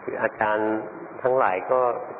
คืออาจารย์ทั้งหลายก็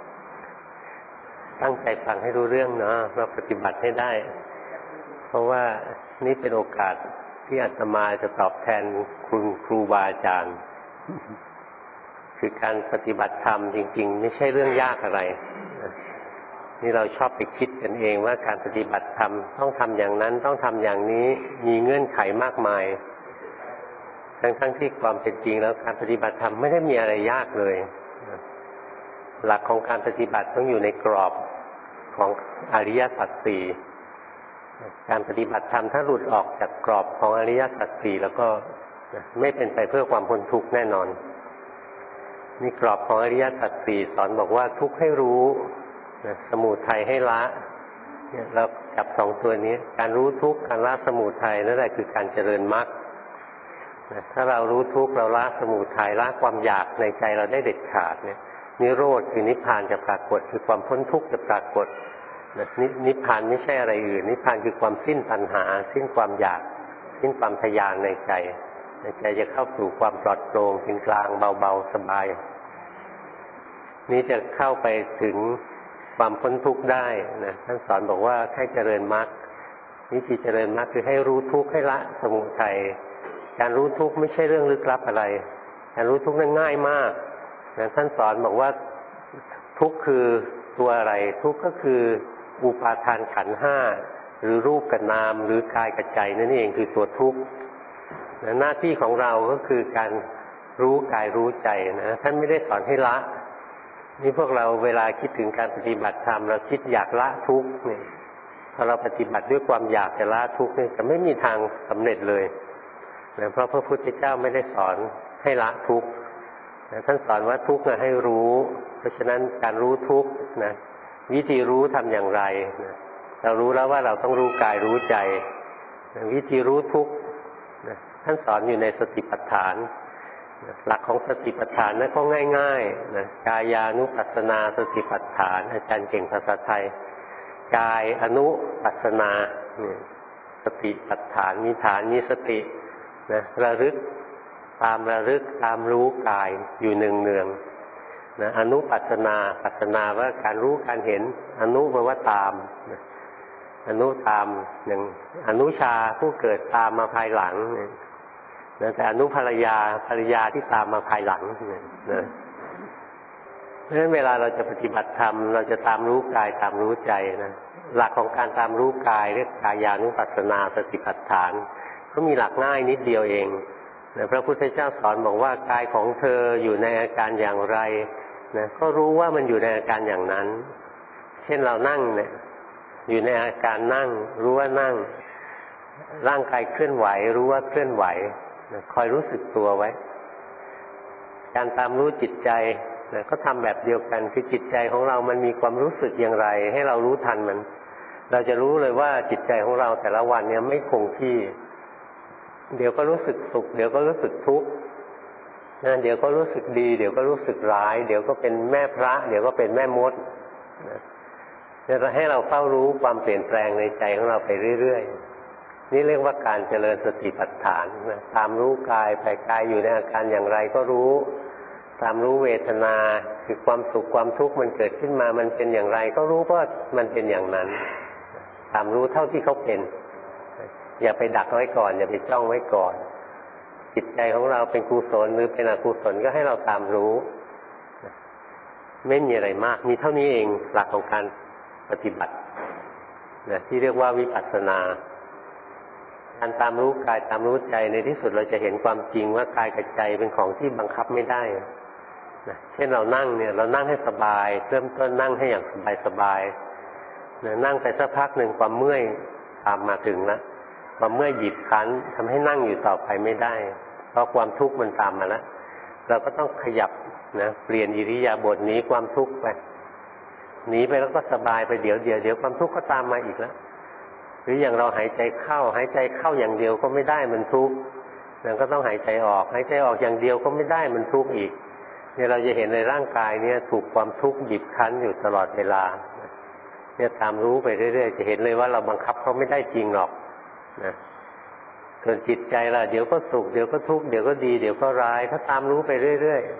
ตั้งใจฟังให้รู้เรื่องเนาะเราปฏิบัติให้ได้ เพราะว่านี่เป็นโอกาสที่อาตมาจะตอบแทนคุณครูบาอาจารย์คือการปฏิบัติธรรมจริงๆไม่ใช่เรื่องยากอะไรนี่เราชอบไปคิดกันเองว่าการปฏิบัติธรรมต้องทำอย่างนั้นต้องทำอย่างนี้มีเงื่อนไขมากมายทั้งที่ความเป็นจริงแล้วการปฏิบัติธรรมไม่ได้มีอะไรยากเลยหลักของการปฏิบัติต้องอยู่ในกรอบของอริยสัจสี่การปฏิบัติธรรมถ้าหลุดออกจากกรอบของอริยสัจสี่แล้วก็ไม่เป็นไปเพื่อความพ้นทุกข์แน่นอนนี่กรอบของอริยสัจสี่สอนบอกว่าทุกข์ให้รู้สมุทัยให้ละเนี่ยเราจับสองตัวนี้การรู้ทุกข์การละสมุทัยนั่นแหละคือการเจริญมรรคถ้าเรารู้ทุกข์เราละสมุทัยละความอยากในใจเราได้เด็ดขาดเนี่ยนิโรธคือนิพพานจะปรากฏคือความพ้นทุกข์จะปรากฏนิพพานไม่ใช่อะไรอื่นนิพพานคือความสิ้นตัณหาสิ้นความอยากสิ้นความทยานในใจจะเข้าสู่ความปลอดโปร่งเป็นกลางเบาๆสบายนี้จะเข้าไปถึงความพ้นทุกข์ได้นะท่านสอนบอกว่าให้เจริญมรรควิธีเจริญมรรคคือให้รู้ทุกข์ให้ละสมุทัยการรู้ทุกข์ไม่ใช่เรื่องลึกลับอะไรการรู้ทุกข์นั้นง่ายมากนะท่านสอนบอกว่าทุกข์คือตัวอะไรทุกข์ก็คืออุปาทานขันธ์ห้าหรือรูปกับนามหรือกายกับใจนั่นเองคือตัวทุกข์หน้าที่ของเราก็คือการรู้กายรู้ใจนะท่านไม่ได้สอนให้ละนี่พวกเราเวลาคิดถึงการปฏิบัติธรรมเราคิดอยากละทุกข์เนี่ยพอเราปฏิบัติด้วยความอยากจะละทุกข์เนี่ยจะไม่มีทางสำเร็จเลยนะเพราะพระพุทธเจ้าไม่ได้สอนให้ละทุกข์นะท่านสอนว่าทุกข์ให้รู้เพราะฉะนั้นการรู้ทุกข์นะวิธีรู้ทำอย่างไรนะเรารู้แล้วว่าเราต้องรู้กายรู้ใจนะวิธีรู้ทุกข์นะท่านสอนอยู่ในสติปัฏฐานหลักของสติปัฏฐานนั้นก็ง่ายๆนะกายานุปัสสนาสติปัฏฐานอาจารย์เก่งภาษาไทยกายอนุปัสสนาสติปัฏฐานมีฐานมีสตินะระลึกตามรู้กายอยู่เนืองๆนะอนุปัสสนาปัสสนาว่าการรู้การเห็นอนุแปลว่าตามนะอนุตามอย่างอนุชาผู้เกิดตามมาภายหลังแต่อนุภรรยาที่ตามมาภายหลังนะเพราะฉะนั้นเวลาเราจะปฏิบัติธรรมเราจะตามรู้กายตามรู้ใจนะหลักของการตามรู้กายเรียกกายานุปัสสนาสติปัฏฐานก็มีหลักง่ายนิดเดียวเองนะพระพุทธเจ้าสอนบอกว่ากายของเธออยู่ในอาการอย่างไรนะก็รู้ว่ามันอยู่ในอาการอย่างนั้นเช่นเรานั่งเนี่ยอยู่ในอาการนั่งรู้ว่านั่งร่างกายเคลื่อนไหวรู้ว่าเคลื่อนไหวคอยรู้สึกตัวไว้การตามรู้จิตใจก็ทำแบบเดียวกันคือจิตใจของเรามันมีความรู้สึกอย่างไรให้เรารู้ทันมันเราจะรู้เลยว่าจิตใจของเราแต่ละวันเนี่ยไม่คงที่เดี๋ยวก็รู้สึกสุขเดี๋ยวก็รู้สึกทุกข์เดี๋ยวก็รู้สึกดีเดี๋ยวก็รู้สึกร้ายเดี๋ยวก็เป็นแม่พระเดี๋ยวก็เป็นแม่มดจะให้เราเฝ้ารู้ความเปลี่ยนแปลงในใจของเราไปเรื่อยๆนี่เรียกว่าการเจริญสติปัฏฐานนะตามรู้กายไปกายอยู่ในอาการอย่างไรก็รู้ตามรู้เวทนาคือความสุขความทุกข์มันเกิดขึ้นมามันเป็นอย่างไรก็รู้ว่ามันเป็นอย่างนั้นตามรู้เท่าที่เขาเป็นอย่าไปดักไว้ก่อนอย่าไปจ้องไว้ก่อนจิตใจของเราเป็นกุศลหรือเป็นอกุศลก็ให้เราตามรู้ไม่มีอะไรมากมีเท่านี้เองหลักของการปฏิบัตินะที่เรียกว่าวิปัสสนาการตามรู้กายตามรู้ใจในที่สุดเราจะเห็นความจริงว่ากายกับใจเป็นของที่บังคับไม่ได้นะเช่นเรานั่งเนี่ยเรานั่งให้สบายเริ่มต้นนั่งให้อย่างสบายนะนั่งไปสักพักหนึ่งความเมื่อยตามมาถึงแล้วความเมื่อยบีบคั้นทำให้นั่งอยู่ต่อไปไม่ได้เพราะความทุกข์มันตามมาแล้วเราก็ต้องขยับนะเปลี่ยนอิริยาบถหนีความทุกข์ไปหนีไปแล้วก็สบายไปเดี๋ยวความทุกข์ก็ตามมาอีกแล้วหรืออย่างเราหายใจเข้าอย่างเดียวก็ไม่ได้มันทุกข์เราก็ต้องหายใจออกอย่างเดียวก็ไม่ได้มันทุกข์อีกเนี่ยเราจะเห็นในร่างกายเนี่ยถูกความทุกข์บีบคั้นอยู่ตลอดเวลาเนี่ยตามรู้ไปเรื่อยๆจะเห็นเลยว่าเราบังคับเขาไม่ได้จริงหรอกนะส่วนจิตใจล่ะเดี๋ยวก็สุขเดี๋ยวก็ทุกข์เดี๋ยวก็ดีเดี๋ยวก็ร้ายถ้าตามรู้ไปเรื่อยๆ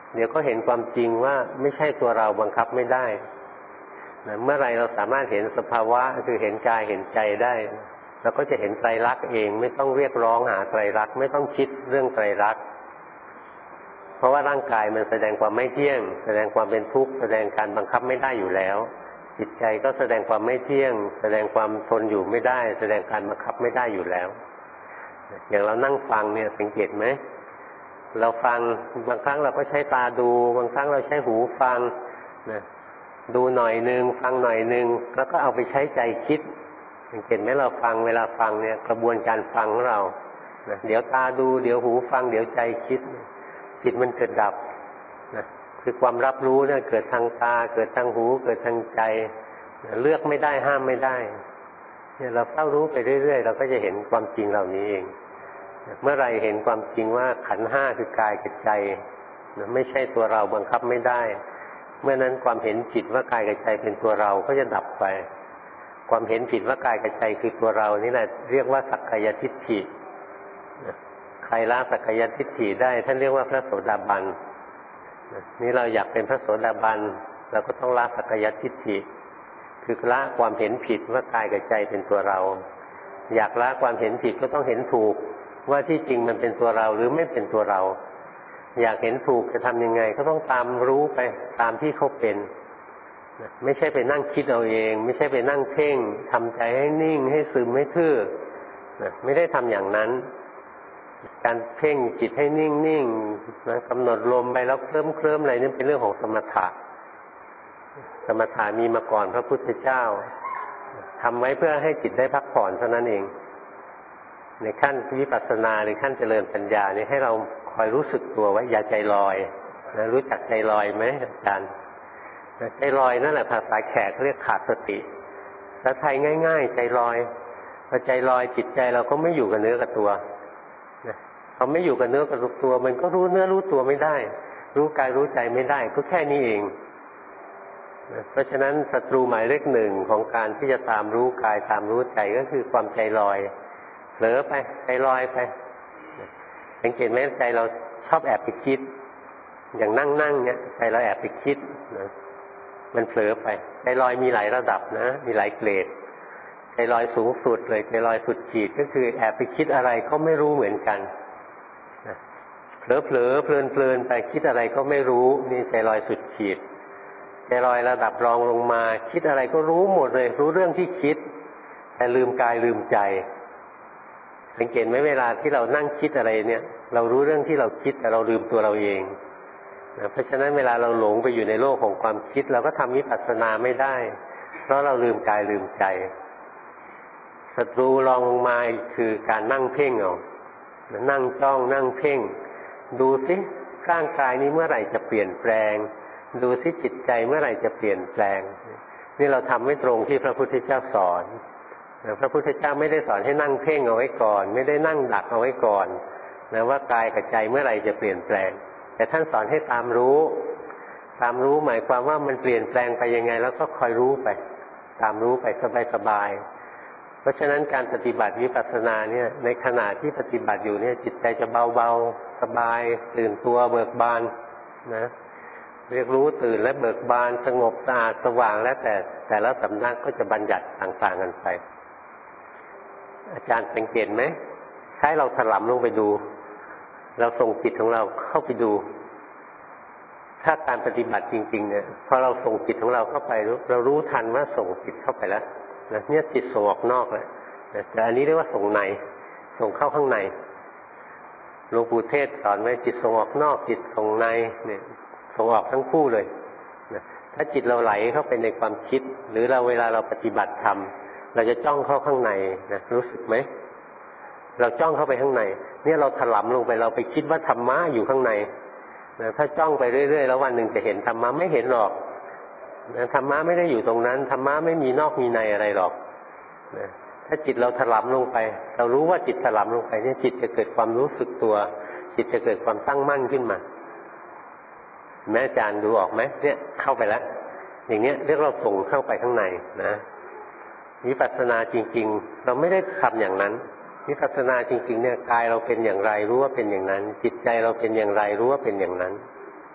เดี๋ยวก็เห็นความจริงว่าไม่ใช่ตัวเราบังคับไม่ได้เมื่อไรเราสามารถเห็นสภาวะคือเห็นกายเห็นใจได้เราก็จะเห็นไตรลักษณ์เองไม่ต้องเรียกร้องหาไตรลักษณ์ไม่ต้องคิดเรื่องไตรลักษณ์เพราะว่าร่างกายมันแสดงความไม่เที่ยงแสดงความเป็นทุกข์แสดงการบังคับไม่ได้อยู่แล้วจิตใจก็แสดงความไม่เที่ยงแสดงความทนอยู่ไม่ได้แสดงการบังคับไม่ได้อยู่แล้วอย่างเรานั่งฟังเนี่ยสังเกตไหมเราฟังบางครั้งเราก็ใช้ตาดูบางครั้งเราใช้หูฟังนะดูหน่อยนึงฟังหน่อยนึงแล้วก็เอาไปใช้ใจคิดสังเกตไหมเราฟังเวลาฟังเนี่ยกระบวนการฟังของเรานะเดี๋ยวตาดูเดี๋ยวหูฟังเดี๋ยวใจคิดจิตมันเกิดดับนะคือความรับรู้เนี่ยเกิดทางตาเกิดทางหูเกิดทางใจเลือกไม่ได้ห้ามไม่ได้เนี่ยเราเฝ้ารู้ไปเรื่อยๆเราก็จะเห็นความจริงเหล่านี้เองเมื่อไรเห็นความจริงว่าขันธ์ห้าคือกายกับใจไม่ใช่ตัวเราบังคับไม่ได้เมื่อนั้นความเห็นผิดว่ากายกับใจเป็นตัวเราก็จะดับไปความเห็นผิดว่ากายกับใจคือตัวเรานี่แหละเรียกว่าสักกายทิฏฐิใครละสักกายทิฏฐิได้ท่านเรียกว่าพระโสดาบันนี่เราอยากเป็นพระโสดาบันเราก็ต้องละสักกายทิฏฐิคือละความเห็นผิดว่ากายกับใจเป็นตัวเราอยากละความเห็นผิดก็ต้องเห็นถูกว่าที่จริงมันเป็นตัวเราหรือไม่เป็นตัวเราอยากเห็นถูกจะทำยังไงก็ต้องตามรู้ไปตามที่เขาเป็นไม่ใช่ไปนั่งคิดเอาเองไม่ใช่ไปนั่งเพ่งทำใจให้นิ่งให้ซึมให้ทื่อไม่ได้ทำอย่างนั้นการเพ่งจิตให้นิ่งๆนะกำหนดลมไปแล้วเคลิ้มอะไรนี่เป็นเรื่องของสมถะสมถะมีมาก่อนพระพุทธเจ้าทำไว้เพื่อให้จิตได้พักผ่อนเท่านั้นเองในขั้นวิปัสสนาหรือขั้นเจริญปัญญานี่ให้เราคอยรู้สึกตัวไว้อย่าใจลอยนะรู้จักใจลอยไหมอาจารย์ใจลอยนั่นแหละภาษาแขกเรียกขาดสติภาษาไทยง่ายๆใจลอยพอใจลอยจิตใจเราก็ไม่อยู่กับเนื้อกับตัวพอไม่อยู่กับเนื้อกับตัวมันก็รู้เนื้อรู้ตัวไม่ได้รู้กายรู้ใจไม่ได้ก็แค่นี้เองเพราะฉะนั้นศัตรูหมายเลขหนึ่งของการที่จะตามรู้กายตามรู้ใจก็คือความใจลอยเผลอไปใจลอยไปสังเกตไหมใจเราชอบแอบไปคิดอย่างนั่งเนี่ยใจเราแอบไปคิดนะมันเผลอไปใจลอยมีหลายระดับนะมีหลายเกรดใจลอยสูงสุดเลยใจลอยสุดขีดก็คือแอบไปคิดอะไรก็ไม่รู้เหมือนกันเผลอเพลินไปคิดอะไรก็ไม่รู้นี่ใจลอยสุดขีดใจลอยระดับรองลงมาคิดอะไรก็รู้หมดเลยรู้เรื่องที่คิดแต่ลืมกายลืมใจสังเกตไหมเวลาที่เรานั่งคิดอะไรเนี่ยเรารู้เรื่องที่เราคิดแต่เราลืมตัวเราเองเพราะฉะนั้นเวลาเราหลงไปอยู่ในโลกของความคิดเราก็ทำวิปัสสนาไม่ได้เพราะเราลืมกายลืมใจศัตรูรองลงมาคือการนั่งเพ่งเอานั่งจ้องนั่งเพ่งดูสิร่างกายนี้เมื่อไหร่จะเปลี่ยนแปลงดูสิจิตใจเมื่อไหร่จะเปลี่ยนแปลงนี่เราทำไม่ตรงที่พระพุทธเจ้าสอนพระพุทธเจ้าไม่ได้สอนให้นั่งเพ่งเอาไว้ก่อนไม่ได้นั่งดักเอาไว้ก่อนนะว่ากายกับใจเมื่อไหร่จะเปลี่ยนแปลงแต่ท่านสอนให้ตามรู้หมายความว่ามันเปลี่ยนแปลงไปยังไงแล้วก็คอยรู้ไปตามรู้ไปสบายๆเพราะฉะนั้นการปฏิบัติวิปัสสนาเนี่ยในขณะที่ปฏิบัติอยู่เนี่ยจิตใจจะเบาๆสบายตื่นตัวเบิกบานนะเรียกรู้ตื่นและเบิกบานสงบสะอาดสว่างแล้วแต่ละสำนักก็จะบัญญัติต่างๆกันไปอาจารย์สังเกตไหมใช้เราถลำลงไปดูเราส่งจิตของเราเข้าไปดูถ้าการปฏิบัติจริงๆเนี่ยพอเราส่งจิตของเราเข้าไปเรารู้ทันว่าส่งจิตเข้าไปแล้วนะเนี่ยจิตส่งออกนอกแล้วแต่อันนี้เรียกว่าส่งในส่งเข้าข้างในหลวงปู่เทศสอนไว้จิตส่งออกนอกจิตส่งในเนี่ยส่งออกทั้งคู่เลยนะถ้าจิตเราไหลเข้าไปในความคิดหรือเวลาเราปฏิบัติธรรมเราจะจ้องเข้าข้างในนะรู้สึกไหมเราจ้องเข้าไปข้างในเนี่ยเราถลำลงไปเราไปคิดว่าธรรมะอยู่ข้างในนะถ้าจ้องไปเรื่อยๆแล้ววันหนึ่งจะเห็นธรรมะไม่เห็นหรอกนะธรรมะไม่ได้อยู่ตรงนั้นธรรมะไม่มีนอกมีในอะไรหรอกนะถ้าจิตเราถลำลงไปเรารู้ว่าจิตถลำลงไปเนี่ยจิตจะเกิดความรู้สึกตัวจิตจะเกิดความตั้งมั่นขึ้นมาแม่อาจารย์ดูออกไหมเนี่ยเข้าไปแล้วอย่างเนี้ยเรียกเราส่งเข้าไปข้างในนะวิปัสสนาจริงๆเราไม่ได้ทำอย่างนั้นวิปัสสนาจริงๆเนี่ยกายเราเป็นอย่างไรรู้ว่าเป็นอย่างนั้นจิตใจเราเป็นอย่างไรรู้ว่าเป็นอย่างนั้น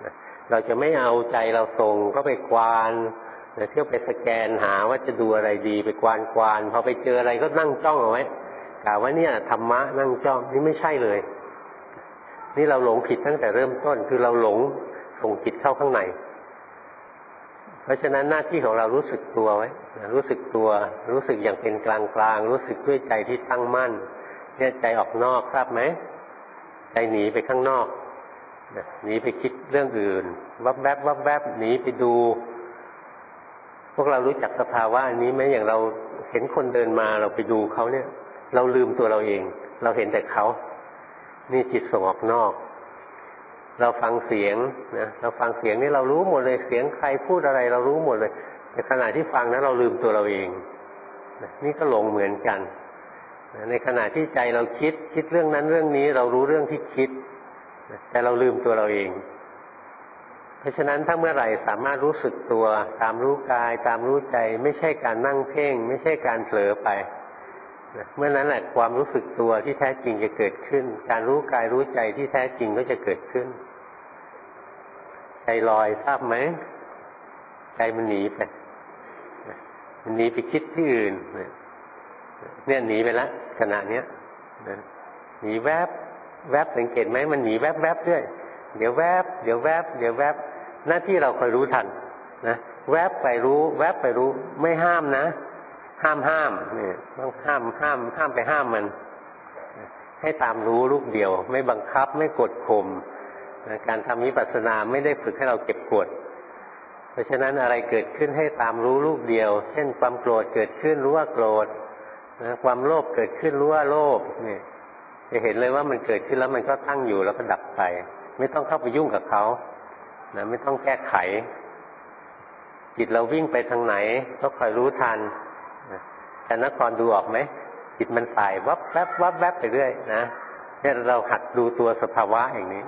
เราจะไม่เอาใจเราส่งก็ไปกวานเที่ยวไปสแกนหาว่าจะดูอะไรดีไปกวานพอไปเจออะไรก็นั่งจ้องเอาไว้กล่าวว่าเนี่ยธรรมะนั่งจ้องนี่ไม่ใช่เลยนี่เราหลงผิดตั้งแต่เริ่มต้นคือเราหลงส่งจิตเข้าข้างในเพราะฉะนั้นหน้าที่ของเรารู้สึกตัวไว้รู้สึกตัวรู้สึกอย่างเป็นกลางรู้สึกด้วยใจที่ตั้งมั่นเนี่ยใจออกนอกทราบไหมใจหนีไปข้างนอกหนีไปคิดเรื่องอื่นวับแวบหนีไปดูพวกเรารู้จักสภาวะอันนี้ไหมอย่างเราเห็นคนเดินมาเราไปดูเขาเนี่ยเราลืมตัวเราเองเราเห็นแต่เขานี่จิตส่งออกนอกเราฟังเสียงนะเราฟังเสียงนี่เรารู้หมดเลยเสียงใครพูดอะไรเรารู้หมดเลยในขณะที่ฟังนั้นเราลืมตัวเราเองนี่ก็หลงเหมือนกันในขณะที่ใจเราคิดเรื่องนั้นเรื่องนี้เรารู้เรื่องที่คิดแต่เราลืมตัวเราเองเพราะฉะนั้นถ้าเมื่อไหร่สามารถรู้สึกตัวตามรู้กายตามรู้ใจไม่ใช่การนั่งเพ่งไม่ใช่การเผลอไปเมื่อนั้นแหละความรู้สึกตัวที่แท้จริงจะเกิดขึ้นการรู้กายรู้ใจที่แท้จริงก็จะเกิดขึ้นใจลอยทราบไหมใจมันหนีไปมันหนีไปคิดที่อื่นเนี่ยหนีไปแล้วขณะเนี้ยหนีแวบสังเกตไหมมันหนีแวบด้วยเดี๋ยวแวบหน้าที่เราคอยรู้ทันนะแวบไปรู้ไม่ห้ามนะห้ามเนี่ยต้องห้ามไปห้ามมันให้ตามรู้ลูกเดียวไม่บังคับไม่กดข่มการทำวิปัสสนาไม่ได้ฝึกให้เราเก็บกดเพราะฉะนั้นอะไรเกิดขึ้นให้ตามรู้ลูกเดียวเช่นความโกรธเกิดขึ้นรู้ว่าโกรธความโลภเกิดขึ้นรู้ว่าโลภเนี่ยจะเห็นเลยว่ามันเกิดขึ้นแล้วมันก็ตั้งอยู่แล้วก็ดับไปไม่ต้องเข้าไปยุ่งกับเขานะไม่ต้องแก้ไขจิตเราวิ่งไปทางไหนก็คอยรู้ทันแต่นครดูออกไหมจิตมันสายวับแวบไปเรื่อยนะเนี่ยเราหัดดูตัวสภาวะอย่างนี้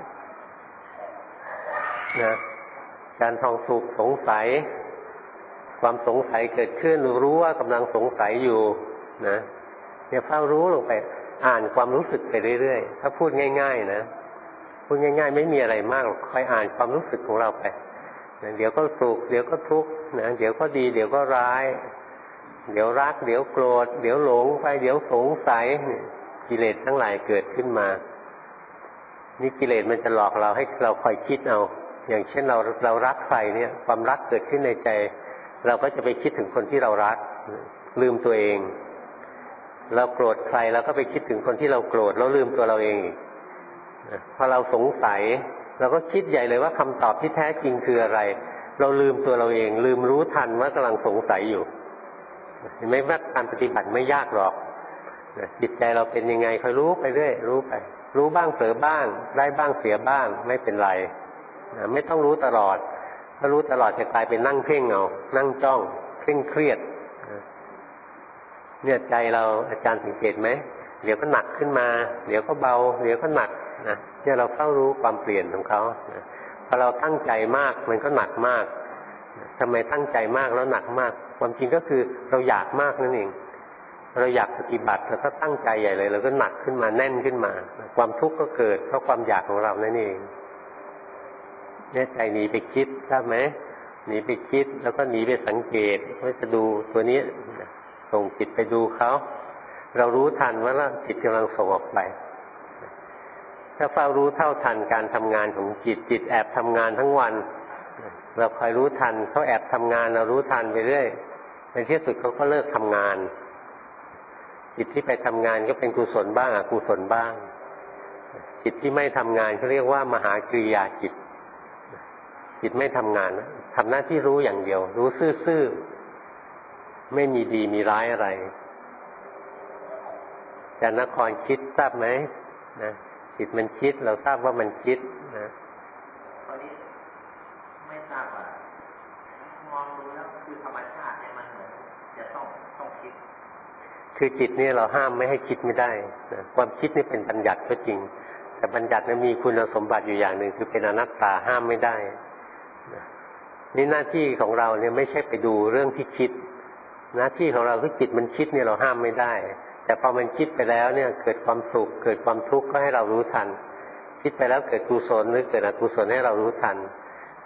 นะการทองสุขสงสัยความสงสัยเกิดขึ้นรู้ว่ากำลังสงสัยอยู่นะเนี่ยเฝ้ารู้ลงไปอ่านความรู้สึกไปเรื่อยๆถ้าพูดง่ายๆนะพูดง่ายๆไม่มีอะไรมากหรอกคอยอ่านความรู้สึกของเราไปเดี๋ยวก็สุขเดี๋ยวก็ทุกข์นะเดี๋ยวก็ดีเดี๋ยวก็ร้ายเดี๋ยวรักเดี๋ยวโกรธเดี๋ยวหลงไปเดี๋ยวสงสัยกิเลสทั้งหลายเกิดขึ้นมานี่กิเลสมันจะหลอกเราให้เราคอยคิดเอาอย่างเช่นเรารักใครเนี่ยความรักเกิดขึ้นในใจเราก็จะไปคิดถึงคนที่เรารักลืมตัวเองเราโกรธใครเราก็ไปคิดถึงคนที่เราโกรธแล้วลืมตัวเราเองพอเราสงสัยเราก็คิดใหญ่เลยว่าคำตอบที่แท้จริงคืออะไรเราลืมตัวเราเองลืมรู้ทันว่ากำลังสงสัยอยู่เห็นไหมว่าการปฏิบัติไม่ยากหรอกจิตใจเราเป็นยังไงคอยรู้ไปเรื่อยรู้ไปรู้บ้างเผลอบ้างได้บ้างเสียบ้างไม่เป็นไรไม่ต้องรู้ตลอดถ้ารู้ตลอดจะกลายเป็นนั่งเพ่งเอานั่งจ้องเคร่งเครียดเนี่ยใจเราอาจารย์สังเกตไหมเดี๋ยวก็หนักขึ้นมาเดี๋ยวก็เบาเดี๋ยวก็หนักนะเนี่ยเราเฝ้ารู้ความเปลี่ยนของเขาพอเราตั้งใจมากมันก็หนักมากทำไมตั้งใจมากแล้วหนักมากความจริงก็คือเราอยากมากนั่นเองเราอยากปฏิบัติเราก็ตั้งใจใหญ่เลยเราก็หนักขึ้นมาแน่นขึ้นมาความทุกข์ก็เกิดเพราะความอยากของเรานั่นเองเนี่ยใจหนีไปคิดทราบไหมหนีไปคิดแล้วก็หนีไปสังเกตว่าจะดูตัวนี้ส่งจิตไปดูเขาเรารู้ทันว่าจิตกำลังส่งออกไปถ้าเฝ้ารู้เท่าทันการทำงานของจิตแอบทำงานทั้งวันเราคอยรู้ทันเขาแอบทำงานเรารู้ทันไปเรื่อยในที่สุดเขาก็เลิกทำงานจิตที่ไปทำงานก็เป็นกุศลบ้างอกุศลบ้างจิตที่ไม่ทำงานเขาเรียกว่ามหากริยาจิตไม่ทำงานทำหน้าที่รู้อย่างเดียวรู้ซื่อๆไม่มีดีมีร้ายอะไรแต่นครคิดทราบไหมนะจิตมันคิดเราทราบว่ามันคิดนะตอนนี้ไม่ทราบว่ามองดูแล้วคือธรรมชาติเนี่ยมันเหมือนจะต้องคิดคือจิตนี่เราห้ามไม่ให้คิดไม่ได้นะความคิดนี่เป็นบัญญัติก็จริงแต่บัญญัตินั้นมีคุณสมบัติอยู่อย่างหนึ่งคือเป็นอนัตตาห้ามไม่ได้นี่หน้าที่ของเราเนี่ยไม่ใช่ไปดูเรื่องที่คิดหน้าที่ของเราคือจิตมันคิดเนี่ยเราห้ามไม่ได้แต่พอมันคิดไปแล้วเนี่ยเกิดความสุขเกิดความทุกข์ก็ให้เรารู้ทันคิดไปแล้วเกิดกุศลหรือเกิดอกุศลให้เรารู้ทัน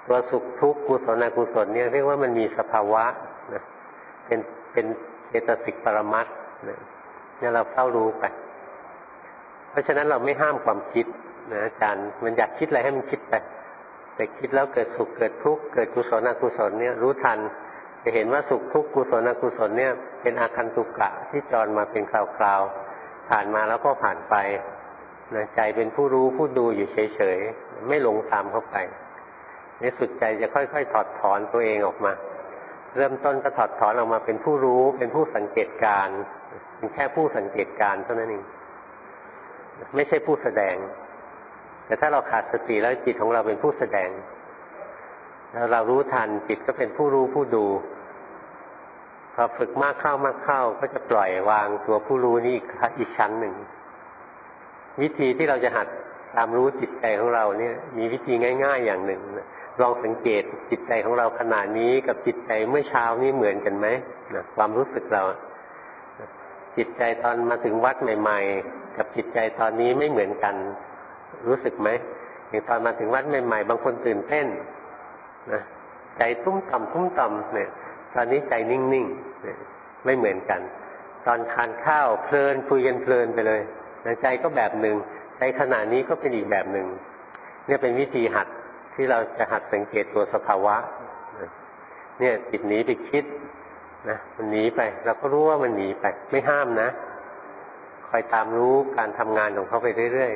ตัวสุขทุกข์กุศลอกุศลเนี่ยเรียกว่ามันมีสภาวะนะเป็นเจตสิกปรมัตถ์เนี่ยเราเฝ้ารู้ไปเพราะฉะนั้นเราไม่ห้ามความคิดนะอาจารย์มันอยากคิดอะไรให้มันคิดไปแต่คิดแล้วเกิดสุขเกิดทุกข์เกิดกุศลอกุศลเนี่ยรู้ทันจะเห็นว่าสุขทุกข์กุศลอกุศลเนี่ยเป็นอาคันตุกะที่จรมาเป็นคราวๆผ่านมาแล้วก็ผ่านไปนะใจเป็นผู้รู้ผู้ดูอยู่เฉยๆไม่หลงตามเข้าไปในสุดใจจะค่อยๆถอดถอนตัวเองออกมาเริ่มต้นก็ถอดถอนออกมาเป็นผู้รู้เป็นผู้สังเกตการณ์เป็นแค่ผู้สังเกตการณ์เท่านั้นเองไม่ใช่ผู้แสดงแต่ถ้าเราขาดสติแล้วจิตของเราเป็นผู้แสดงแล้วเรารู้ทันจิตก็เป็นผู้รู้ผู้ดูพอฝึกมากเข้าก็จะปล่อยวางตัวผู้รู้นี้อีกชั้นหนึ่งวิธีที่เราจะหัดตามรู้จิตใจของเราเนี่ยมีวิธีง่ายๆอย่างหนึ่งลองสังเกตจิตใจของเราขณะนี้กับจิตใจเมื่อเช้านี้เหมือนกันไหมนะความรู้สึกเราจิตใจตอนมาถึงวัดใหม่ๆกับจิตใจตอนนี้ไม่เหมือนกันรู้สึกไหมอย่างตอนมาถึงวัดใหม่ๆบางคนตื่นเต้นนะใจตุ้มต่ำเนี่ยตอนนี้ใจนิ่งๆไม่เหมือนกันตอนทานข้าวเพลินคุยกันเพลินไปเลยใจก็แบบหนึ่งใจขณะนี้ก็เป็นอีกแบบหนึ่งเนี่ยเป็นวิธีหัดที่เราจะหัดสังเกตตัวสภาวะเนี่ยจิตหนีไปคิดนะมันหนีไปเราก็รู้ว่ามันหนีไปไม่ห้ามนะคอยตามรู้การทำงานของเขาไปเรื่อย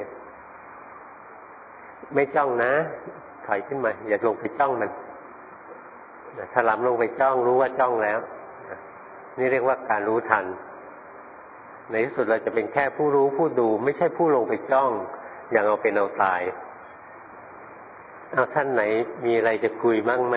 ๆไม่จ้องนะถอยขึ้นมาอย่าลงไปจ้องมันถลำลงไปจ้องรู้ว่าจ้องแล้วนี่เรียกว่าการรู้ทันในที่สุดเราจะเป็นแค่ผู้รู้ผู้ดูไม่ใช่ผู้ลงไปจ้องอย่างเอาเป็นเอาตายเอาท่านไหนมีอะไรจะคุยบ้างไหม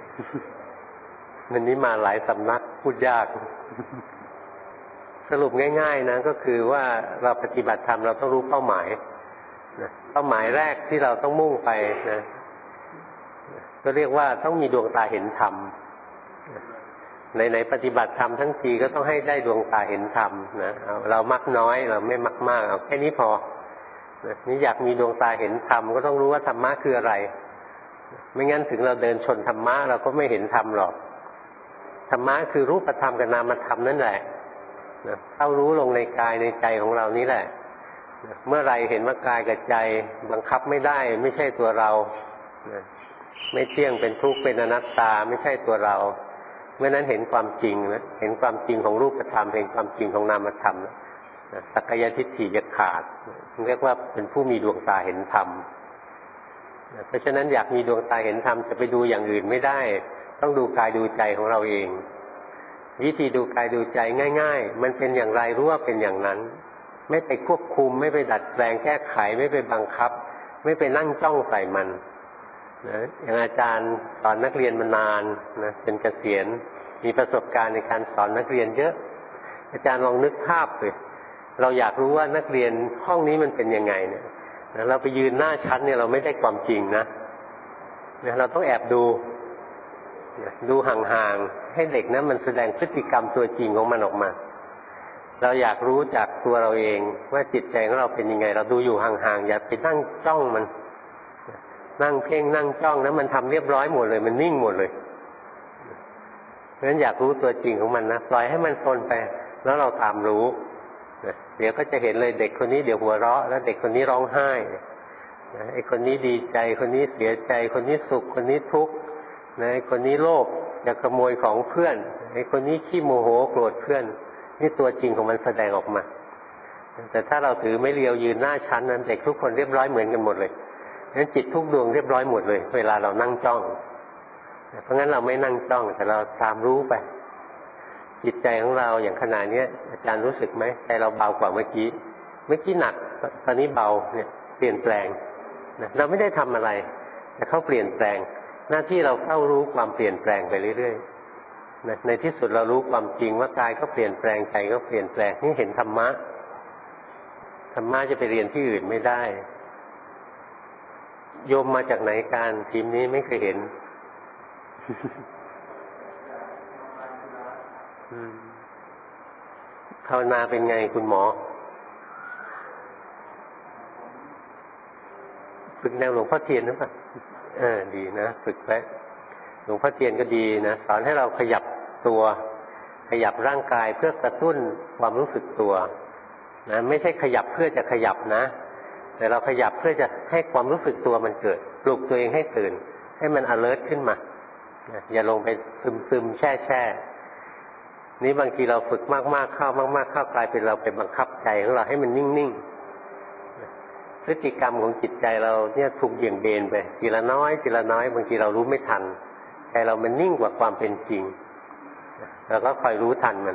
วันนี้มาหลายสำนักพูดยาก สรุปง่ายๆนะก็คือว่าเราปฏิบัติธรรมเราต้องรู้เป้าหมายนะเป้าหมายแรกที่เราต้องมุ่งไปนะก็เรียกว่าต้องมีดวงตาเห็นธรรมไหนๆปฏิบัติธรรมทั้งทีก็ต้องให้ได้ดวงตาเห็นธรรมนะเรามักน้อยเราไม่มักมากเอาแค่นี้พอนี่อยากมีดวงตาเห็นธรรมก็ต้องรู้ว่าธรรมะคืออะไรไม่งั้นถึงเราเดินชนธรรมะเราก็ไม่เห็นธรรมหรอกธรรมะคือรูปธรรมกับนามธรรมนั่นแหละเข้ารู้ลงในกายในใจของเรานี่แหละเมื่อไรเห็นว่ากายกับใจบังคับไม่ได้ไม่ใช่ตัวเราไม่เที่ยงเป็นทุกข์เป็นอนัตตาไม่ใช่ตัวเราเมื่อนั้นเห็นความจริงนะเห็นความจริงของรูปธรรมเห็นความจริงของนามธรรมสักกายทิฏฐิจะขาดเรียกว่าเป็นผู้มีดวงตาเห็นธรรมเพราะฉะนั้นอยากมีดวงตาเห็นธรรมจะไปดูอย่างอื่นไม่ได้ต้องดูกายดูใจของเราเองวิธีดูกายดูใจง่ายๆมันเป็นอย่างไรรู้ว่าเป็นอย่างนั้นไม่ไปควบคุมไม่ไปดัดแปลงแก้ไขไม่ไปบังคับไม่ไปนั่งจ้องใส่มันนะอย่างอาจารย์สอนนักเรียนมานานนะเป็นเกษียณมีประสบการณ์ในการสอนนักเรียนเยอะอาจารย์ลองนึกภาพเลยเราอยากรู้ว่านักเรียนห้องนี้มันเป็นยังไงเนี่ยเราไปยืนหน้าชั้นเนี่ยเราไม่ได้ความจริงนะเราต้องแอบดูห่างๆให้เด็กนะมันแสดงพฤติกรรมตัวจริงของมันออกมาเราอยากรู้จากตัวเราเองว่าจิตใจของเราเป็นยังไงเราดูอยู่ห่างๆอย่าไปนั่งจ้องมันนั่งเพ่งนั่งจ้องนะมันทำเรียบร้อยหมดเลยมันนิ่งหมดเลยเพราะฉะนั้นอยากรู้ตัวจริงของมันนะปล่อยให้มันทนไปแล้วเราตามรู้เดี๋ยวก็จะเห็นเลยเด็กคนนี้เดี๋ยวหัวเราะแล้วเด็กคนนี้ร้องไห้ไอ้คนนี้ดีใจคนนี้เสียใจคนนี้สุขคนนี้ทุกข์ไอ้คนนี้โลภอยากขโมยของเพื่อนไอ้คนนี้ขี้โมโหโกรธเพื่อนนี่ตัวจริงของมันแสดงออกมาแต่ถ้าเราถือไม่เรียวยืนหน้าชั้นนั้นเด็กทุกคนเรียบร้อยเหมือนกันหมดเลยงั้นจิตทุกดวงเรียบร้อยหมดเลยเวลาเรานั่งจ้องเพราะงั้นเราไม่นั่งจ้องแต่เราตามรู้ไปจิตใจของเราอย่างขณะนี้อาจารย์รู้สึกไหมใจเราเบากว่าเมื่อกี้หนักตอนนี้เบาเนี่ยเปลี่ยนแปลงนะเราไม่ได้ทำอะไรแต่เขาเปลี่ยนแปลงหน้าที่เราเข้ารู้ความเปลี่ยนแปลงไปเรื่อยๆนะในที่สุดเรารู้ความจริงว่ากายก็เปลี่ยนแปลงใจก็เปลี่ยนแปลงนี่เห็นธรรมะจะไปเรียนที่อื่นไม่ได้โยมมาจากไหนกันทีมนี้ไม่เคยเห็นภาวนาเป็นไงคุณหมอฝึกแนวหลวงพ่อเทียนหรือเปล่าดีนะฝึกไว้หลวงพ่อเทียนก็ดีนะสอนให้เราขยับตัวขยับร่างกายเพื่อกระตุ้นความรู้สึกตัวนะไม่ใช่ขยับเพื่อจะขยับนะแต่เราขยับเพื่อจะให้ความรู้สึกตัวมันเกิดปลุกตัวเองให้ตื่นให้มัน alert ขึ้นมาอย่าลงไปซึมๆแช่นี้บางทีเราฝึกมากๆเข้ามากๆเข้ากลายเป็นเราไปบังคับใจของเราให้มันนิ่งๆพฤติกรรมของจิตใจเราเนี่ยถูกเบี่ยงเบนไปทีละน้อยทีละน้อยบางทีเรารู้ไม่ทันใจเรามันนิ่งกว่าความเป็นจริงเราก็คอยรู้ทันมัน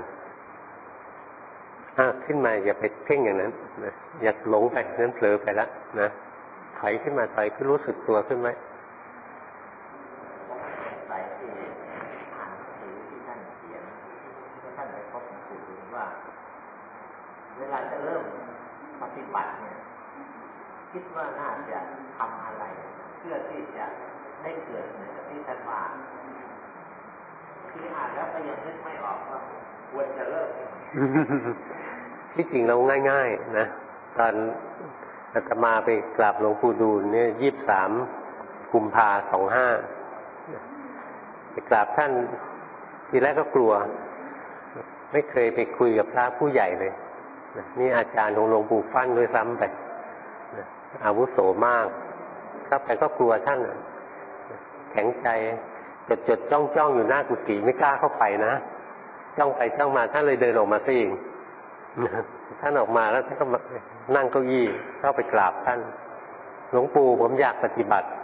ขึ้นมาอย่าไปเพ่งอย่างนั้นนะอย่าหลงไปนั้นเผลอไปแล้วนะถอยขึ้นมาถอยขึ้นรู้สึกตัวขึ้นไหมเวลาจะเริ่มปฏิบัติเนี่ยคิดว่าน่าจะทำอะไรเพื่อที่จะได้เกิดเหมือนกับที่ท่านว่าที่อ่านแล้วก็ยังนึกไม่ออกว่าควรจะเริ่มที่จริงเราง่ายๆนะตอนอาตมาไปกราบหลวงปู่ดูลเนี่ย23 กุมภาพันธ์ 25ไปกราบท่านทีแรกก็กลัวไม่เคยไปคุยกับพระผู้ใหญ่เลยนี่อาจารย์ของหลวงปู่ฟั่นด้วยซ้ำไปอาวุโสมากเข้าไปก็กลัวท่านแข็งใจจดจ้องอยู่หน้ากุฏิไม่กล้าเข้าไปนะจ้องไปจ้องมาท่านเลยเดินออกมาซะเองท่านออกมาแล้วท่านก็นั่งเก้าอี้เข้าไปกราบท่านหลวงปู่ผมอยากปฏิบัติ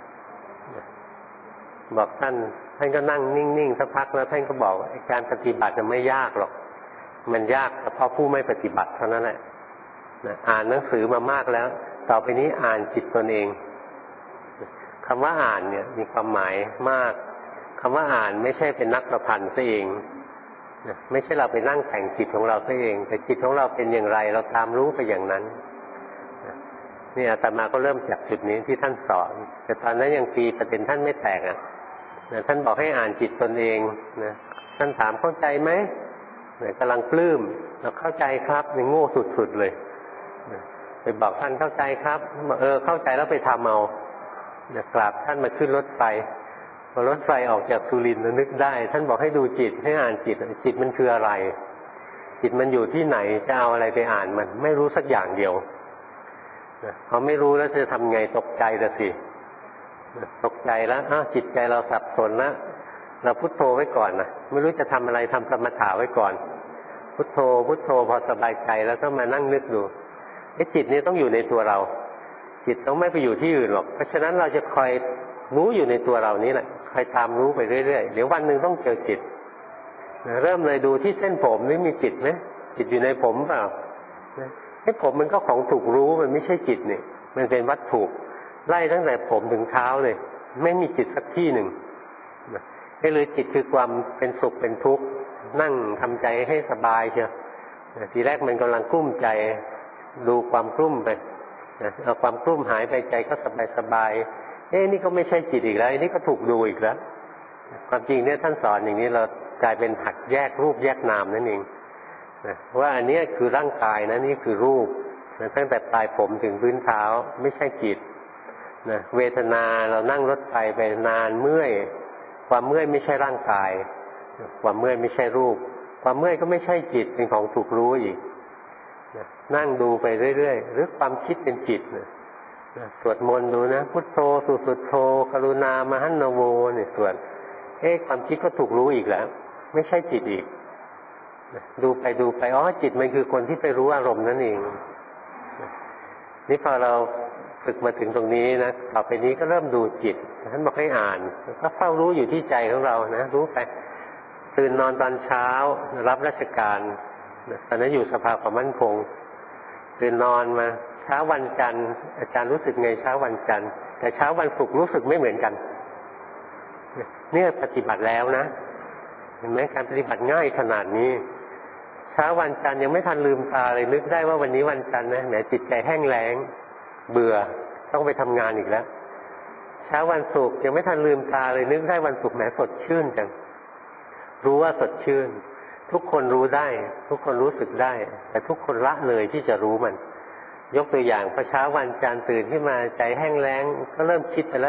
บอกท่านก็นั่งนิ่งๆสักพักแล้วท่านก็บอกการปฏิบัติจะไม่ยากหรอกมันยากเฉพาะผู้ไม่ปฏิบัติเท่านั้นแหละอ่านหนังสือมามากแล้วต่อไปนี้อ่านจิตตนเองคำว่าอ่านเนี่ยมีความหมายมากคำว่าอ่านไม่ใช่เป็นนักประพันธ์ซะเองไม่ใช่เราไปนั่งแต่งจิตของเราซะเองแต่จิตของเราเป็นอย่างไรเราตามรู้ไปอย่างนั้นนี่อาตมาก็เริ่มจากจุดนี้ที่ท่านสอนแต่ตอนนั้นยังตีประเด็นท่านไม่แตกท่านบอกให้อ่านจิตตนเองนะท่านถามเข้าใจไหมกำลังปลื้มเราเข้าใจครับโง่สุดๆเลยไปบอกท่านเข้าใจครับเข้าใจแล้วไปทำเอากราบท่านมาขึ้นรถไฟพอรถไฟออกจากสุรินทร์นึกได้ท่านบอกให้ดูจิตให้อ่านจิตจิตมันคืออะไรจิตมันอยู่ที่ไหนจะเอาอะไรไปอ่านมันไม่รู้สักอย่างเดียวพอไม่รู้แล้วจะทำไงตกใจละสิตกใจแล้วจิตใจเราสับสนแล้วเราพุทโธไว้ก่อนนะไม่รู้จะทำอะไรทำสมถะไว้ก่อนพุทโธพุทโธพอสบายใจแล้วก็มานั่งนึกดูจิตนี้ต้องอยู่ในตัวเราจิตต้องไม่ไปอยู่ที่อื่นหรอกเพราะฉะนั้นเราจะคอยรู้อยู่ในตัวเรานี้แหละคอยตามรู้ไปเรื่อยๆเดี๋ยววันหนึ่งต้องเจอจิตเริ่มเลยดูที่เส้นผมนี่มีจิตไหมจิตอยู่ในผมเปล่าผมมันก็ของถูกรู้มันไม่ใช่จิตนี่มันเป็นวัตถุไล่ตั้งแต่ผมถึงเท้าเลยไม่มีจิตสักที่หนึ่งให้เลยจิตคือความเป็นสุขเป็นทุกข์นั่งทำใจให้สบายเชียวทีแรกมันกำลังกลุ้มใจดูความกลุ้มไปเอาความกลุ้มหายไปใจก็สบายนี่ก็ไม่ใช่จิตอีกแล้วนี่ก็ถูกดูอีกแล้วความจริงเนี่ยท่านสอนอย่างนี้เรากลายเป็นหัดแยกรูปแยกนามนั่นเองว่าอันนี้คือร่างกายนะนี่คือรูปตั้งแต่ปลายผมถึงพื้นเท้าไม่ใช่จิตเวทนาเรานั่งรถไฟไปนานเมื่อยความเมื่อยไม่ใช่ร่างกายความเมื่อยไม่ใช่รูปความเมื่อยก็ไม่ใช่จิตเป็นของถูกรู้อีกนั่งดูไปเรื่อยๆหรือความคิดเป็นจิตสวดมนต์ดูนะพุทโธสุดโธกรุณามหันโวเนี่ยสวดความคิดก็ถูกรู้อีกแล้วไม่ใช่จิตอีกดูไปจิตมันคือคนที่ไปรู้อารมณ์นั่นเองนี่พอเราฝึกมาถึงตรงนี้นะต่อไปนี้ก็เริ่มดูจิตท่านบอกให้อ่านก็เฝ้ารู้อยู่ที่ใจของเรานะรู้ไปตื่นนอนตอนเช้ารับราชการตอนนั้นอยู่สภาความมั่นคงตื่นนอนมาเช้าวันจันทร์อาจารย์รู้สึกไงเช้าวันจันทร์แต่เช้าวันศุกร์รู้สึกไม่เหมือนกันเนี่ยปฏิบัติแล้วนะเห็นไหมการปฏิบัติง่ายขนาดนี้เช้าวันจันทร์ยังไม่ทันลืมตาเลยนึกได้ว่าวันนี้วันจันทร์นะแหมจิตใจแห้งแล้งเบื่อต้องไปทำงานอีกแล้วเช้าวันศุกร์ยังไม่ทันลืมตาเลยนึกได้วันศุกร์แหมสดชื่นจังรู้ว่าสดชื่นทุกคนรู้ได้ทุกคนรู้สึกได้แต่ทุกคนละเลยที่จะรู้มันยกตัวอย่างพอเช้าวันจันทร์ตื่นขึ้นมาใจแห้งแล้งก็เริ่มคิดไปแล้ว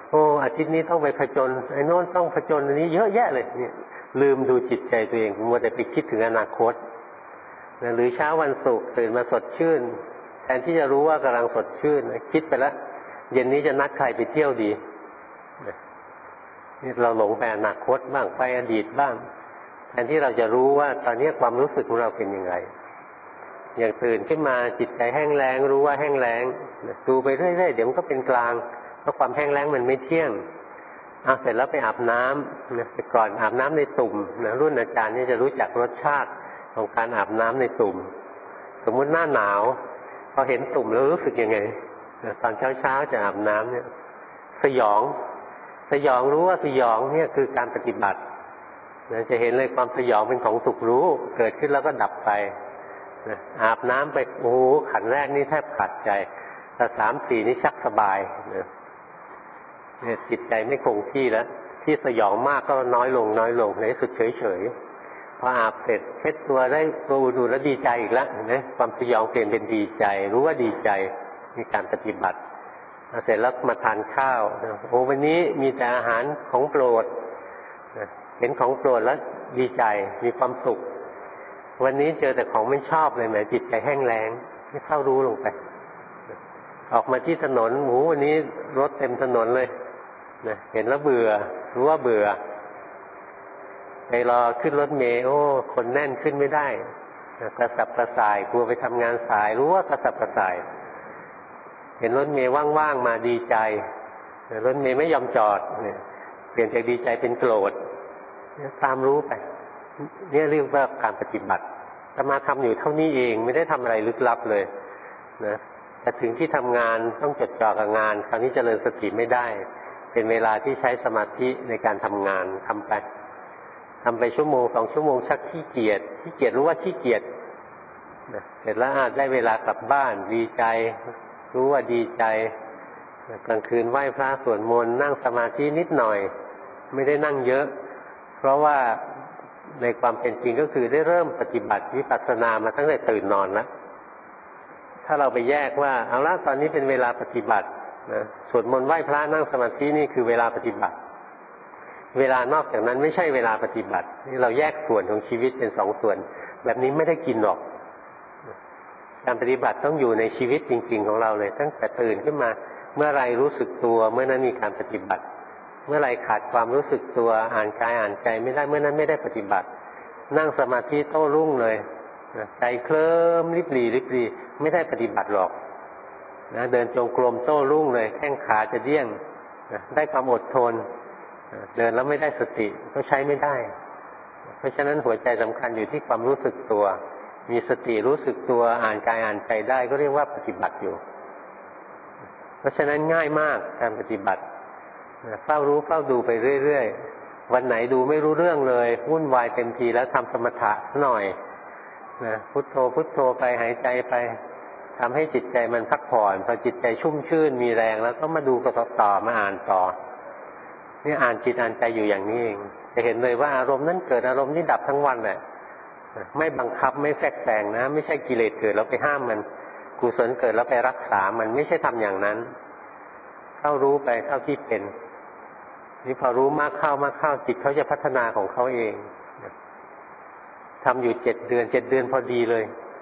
โอ้อาทิตย์นี้ต้องไปผจญไอ้โน้นต้องผจญอันนี้เยอะแยะเลยเนี่ยลืมดูจิตใจตัวเองมัวแต่ไปคิดถึงอนาคตนะหรือเช้าวันศุกร์ตื่นมาสดชื่นแทนที่จะรู้ว่ากำลังสดชื่นคิดไปแล้วเย็นนี้จะนัดใครไปเที่ยวดีนี่เราหลงไปอนาคตบ้างไปอดีตบ้างแทนที่เราจะรู้ว่าตอนนี้ความรู้สึกของเราเป็นยังไงอย่างตื่นขึ้นมาจิตใจแห้งแล้งรู้ว่าแห้งแล้งดูไปเรื่อยๆเดี๋ยวมันก็เป็นกลางเพราะความแห้งแล้งมันไม่เที่ยงเอาเสร็จแล้วไปอาบน้ำนะแต่ก่อนอาบน้ำในตุ่มนะรุ่นอาจารย์นี่จะรู้จักรสชาติของการอาบน้ำในตุ่มสมมุติหน้าหนาวพอเห็นตุ่มแล้วรู้สึกยังไงตอนเช้าจะอาบน้ำเนี่ยสยองรู้ว่าสยองเนี่ยคือการปฏิบัติจะเห็นเลยความสยองเป็นของสุขรู้เกิดขึ้นแล้วก็ดับไปอาบน้ำไปโอ้โหขันแรกนี่แทบขาดใจแต่3 4นี่ชักสบายเนี่ยจิตใจไม่คงที่แล้วที่สยองมากก็น้อยลงในสุดเฉยพออาบเสร็จเช็ดตัวได้ตัวดูแล้วดีใจอีกแล้วนะความสยองเปลี่ยนเป็นดีใจรู้ว่าดีใจมีการปฏิบัติเสร็จแล้วมาทานข้าวโอ้วันนี้มีแต่อาหารของโปรดเห็นของโปรดแล้วดีใจมีความสุขวันนี้เจอแต่ของไม่ชอบเลยแหมจิตใจแห้งแล้งไม่เข้ารู้ลงไปออกมาที่ถนนโอ้วันนี้รถเต็มถนนเลยนะเห็นแล้วเบื่อรู้ว่าเบื่อไปรอขึ้นรถเมล์โอ้คนแน่นขึ้นไม่ได้กระสับกระส่ายกลัวไปทำงานสายรู้ว่ากระสับกระส่ายเห็นรถเมล์ว่างๆมาดีใจรถเมล์ไม่ยอมจอดเนี่ยเปลี่ยนจากดีใจเป็นโกรธตามรู้ไปเนี่ยเรียกว่าการปฏิบัติแต่มาทำอยู่เท่านี้เองไม่ได้ทำอะไรลึกลับเลยนะแต่ถึงที่ทำงานต้องจดจ่อกับงานคราวนี้เจริญสติไม่ได้เป็นเวลาที่ใช้สมาธิในการทำงานทำไป1-2 ชั่วโมงชักขี้เกียจรู้ว่าขี้เกียจเสร็จแล้วได้เวลากลับบ้านดีใจรู้ว่าดีใจกลางคืนไหว้พระสวดมนต์นั่งสมาธินิดหน่อยไม่ได้นั่งเยอะเพราะว่าในความเป็นจริงก็คือได้เริ่มปฏิบัติวิปัสสนามาตั้งแต่ตื่นนอนแล้วถ้าเราไปแยกว่าเอาละตอนนี้เป็นเวลาปฏิบัตินะสวดมนต์ไหว้พระนั่งสมาธินี่คือเวลาปฏิบัติเวลานอกจากนั้นไม่ใช่เวลาปฏิบัตินี่เราแยกส่วนของชีวิตเป็น2 ส่วนแบบนี้ไม่ได้กินหรอกการปฏิบัติต้องอยู่ในชีวิตจริงๆของเราเลยตั้งแต่ตื่นขึ้นมาเมื่อไรรู้สึกตัวเมื่อนั้นมีการปฏิบัติเมื่อไรขาดความรู้สึกตัวอ่านกายอ่านใจไม่ได้เมื่อนั้นไม่ได้ปฏิบัตินั่งสมาธิโต้รุ่งเลยใจเคลิ้มริบหรี่ไม่ได้ปฏิบัติหรอกนะเดินจงกรมโต้รุ่งเลยแข้งขาจะเดี้ยงได้ความอดทนเดินแล้วไม่ได้สติก็ใช้ไม่ได้เพราะฉะนั้นหัวใจสำคัญอยู่ที่ความรู้สึกตัวมีสติรู้สึกตัวอ่านกายอ่านใจได้ก็เรียกว่าปฏิบัติอยู่เพราะฉะนั้นง่ายมากการปฏิบัติเฝ้ารู้เฝ้าดูไปเรื่อยๆวันไหนดูไม่รู้เรื่องเลยวุ่นวายเต็มทีแล้วทำสมถะหน่อยนะพุทโธไปหายใจไปทำให้จิตใจมันพักผ่อนพอจิตใจชุ่มชื่นมีแรงแล้วก็มาดูต่อมาอ่านต่อนี่อ่านจิตอ่านใจอยู่อย่างนี้เองจะเห็นเลยว่าอารมณ์นั้นเกิดอารมณ์นี้ดับทั้งวันแหละไม่บังคับไม่แทรกแซงนะไม่ใช่กิเลสเกิดแล้วไปห้ามมันกุศลเกิดแล้วไปรักษามันไม่ใช่ทำอย่างนั้นเข้ารู้ไปเท่าที่เป็นนี่พอรู้มากเข้าจิตเขาจะพัฒนาของเขาเองทำอยู่7 เดือนพอดีเลย